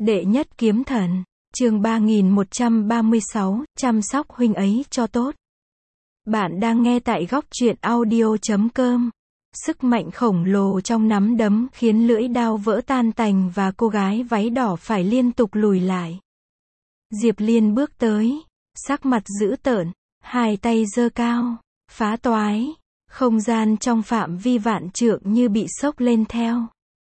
Đệ nhất kiếm thần, chương 3136, chăm sóc huynh ấy cho tốt. Bạn đang nghe tại góc truyện audio.com. Sức mạnh khổng lồ trong nắm đấm khiến lưỡi đao vỡ tan tành và cô gái váy đỏ phải liên tục lùi lại. Diệp Liên bước tới, sắc mặt dữ tợn, hai tay giơ cao, phá toái, không gian trong phạm vi vạn trượng như bị xốc lên theo.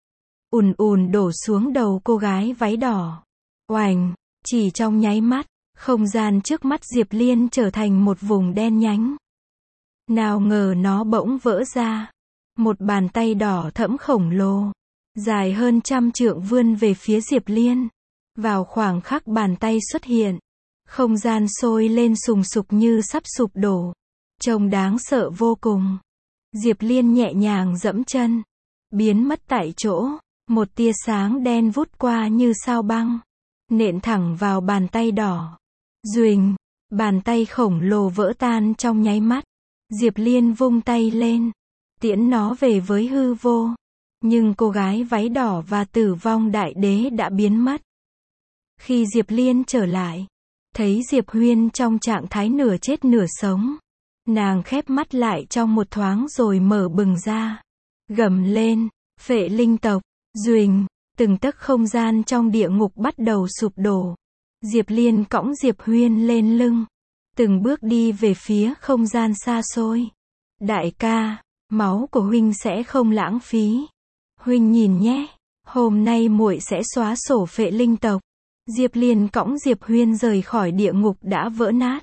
Ùn ùn đổ xuống đầu cô gái váy đỏ. Oành, chỉ trong nháy mắt, không gian trước mắt Diệp Liên trở thành một vùng đen nhánh. Nào ngờ nó bỗng vỡ ra. Một bàn tay đỏ thẫm khổng lồ, dài hơn 100 trượng vươn về phía Diệp Liên. Vào khoảng khắc bàn tay xuất hiện, không gian sôi lên sùng sục như sắp sụp đổ. Trông đáng sợ vô cùng. Diệp Liên nhẹ nhàng giẫm chân, biến mất tại chỗ. Một tia sáng đen vút qua như sao băng, nện thẳng vào bàn tay đỏ. Duỳnh, bàn tay khổng lồ vỡ tan trong nháy mắt. Diệp Liên vung tay lên, tiễn nó về với hư vô. Nhưng cô gái váy đỏ và Tử Vong Đại Đế đã biến mất. Khi Diệp Liên trở lại, thấy Diệp Huyên trong trạng thái nửa chết nửa sống. Nàng khép mắt lại trong một thoáng rồi mở bừng ra. Gầm lên, phệ linh tộc. Duỳnh, từng tấc không gian trong địa ngục bắt đầu sụp đổ. Diệp Liên cõng Diệp Huyên lên lưng, từng bước đi về phía không gian xa xôi. Đại ca, máu của huynh sẽ không lãng phí. Huynh nhìn nhé, hôm nay muội sẽ xóa sổ phệ linh tộc. Diệp Liên cõng Diệp Huyên rời khỏi địa ngục đã vỡ nát.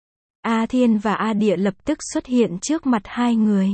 A Thiên và A Địa lập tức xuất hiện trước mặt hai người.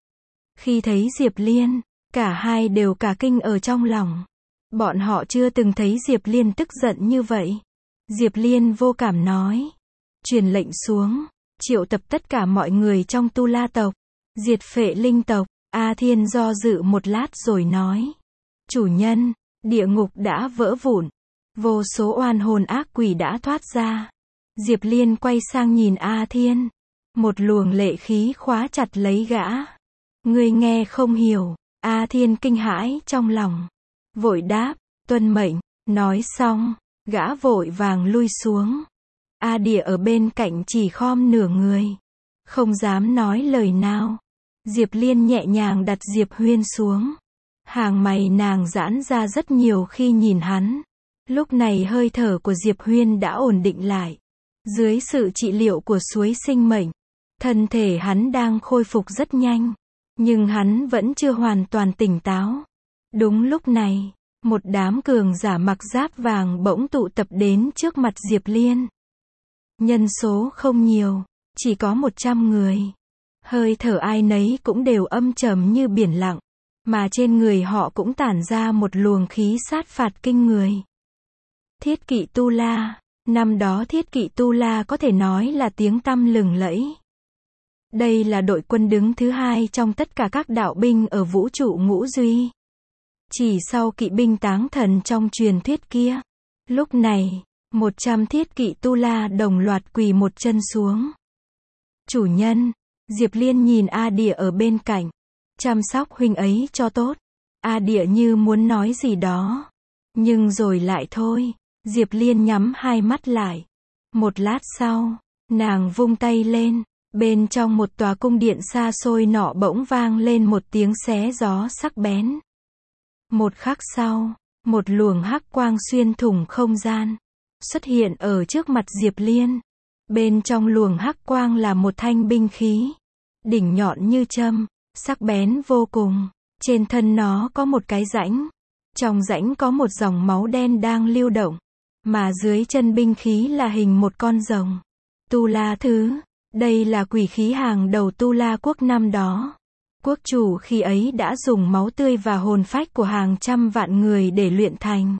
Khi thấy Diệp Liên, cả hai đều cả kinh ở trong lòng. Bọn họ chưa từng thấy Diệp Liên tức giận như vậy. Diệp Liên vô cảm nói. Truyền lệnh xuống, triệu tập tất cả mọi người trong Tu La tộc, diệt phệ linh tộc. A Thiên do dự một lát rồi nói. Chủ nhân, địa ngục đã vỡ vụn. Vô số oan hồn ác quỷ đã thoát ra. Diệp Liên quay sang nhìn A Thiên. Một luồng lệ khí khóa chặt lấy gã. Ngươi nghe không hiểu. A Thiên kinh hãi trong lòng. Vội đáp, tuân mệnh. Nói xong, gã vội vàng lui xuống. A Địa ở bên cạnh chỉ khom nửa người, không dám nói lời nào. Diệp Liên nhẹ nhàng đặt Diệp Huyên xuống. Hàng mày nàng giãn ra rất nhiều khi nhìn hắn. Lúc này hơi thở của Diệp Huyên đã ổn định lại. Dưới sự trị liệu của suối sinh mệnh, thân thể hắn đang khôi phục rất nhanh. Nhưng hắn vẫn chưa hoàn toàn tỉnh táo. Đúng lúc này, một đám cường giả mặc giáp vàng bỗng tụ tập đến trước mặt Diệp Liên. Nhân số không nhiều, chỉ có 100 người. Hơi thở ai nấy cũng đều âm trầm như biển lặng, mà trên người họ cũng tản ra một luồng khí sát phạt kinh người. Thiết kỵ Tu La, năm đó Thiết kỵ Tu La có thể nói là tiếng tăm lừng lẫy. Đây là đội quân đứng thứ hai trong tất cả các đạo binh ở vũ trụ ngũ duy. Chỉ sau kỵ binh táng thần trong truyền thuyết kia. Lúc này, 100 thiết kỵ Tu La đồng loạt quỳ một chân xuống. Chủ nhân, Diệp Liên nhìn A Địa ở bên cạnh. Chăm sóc huynh ấy cho tốt. A Địa như muốn nói gì đó. Nhưng rồi lại thôi. Diệp Liên nhắm hai mắt lại. Một lát sau, nàng vung tay lên. Bên trong một tòa cung điện xa xôi nọ bỗng vang lên một tiếng xé gió sắc bén. Một khắc sau, một luồng hắc quang xuyên thủng không gian, xuất hiện ở trước mặt Diệp Liên. Bên trong luồng hắc quang là một thanh binh khí, đỉnh nhọn như châm, sắc bén vô cùng. Trên thân nó có một cái rãnh. Trong rãnh có một dòng máu đen đang lưu động, mà dưới chân binh khí là hình một con rồng. Tu La Thứ. Đây là quỷ khí hàng đầu Tu La quốc năm đó. Quốc chủ khi ấy đã dùng máu tươi và hồn phách của hàng trăm vạn người để luyện thành.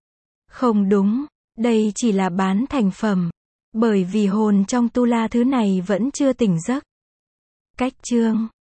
Không đúng, đây chỉ là bán thành phẩm. Bởi vì hồn trong Tu La Thứ này vẫn chưa tỉnh giấc. Cách chương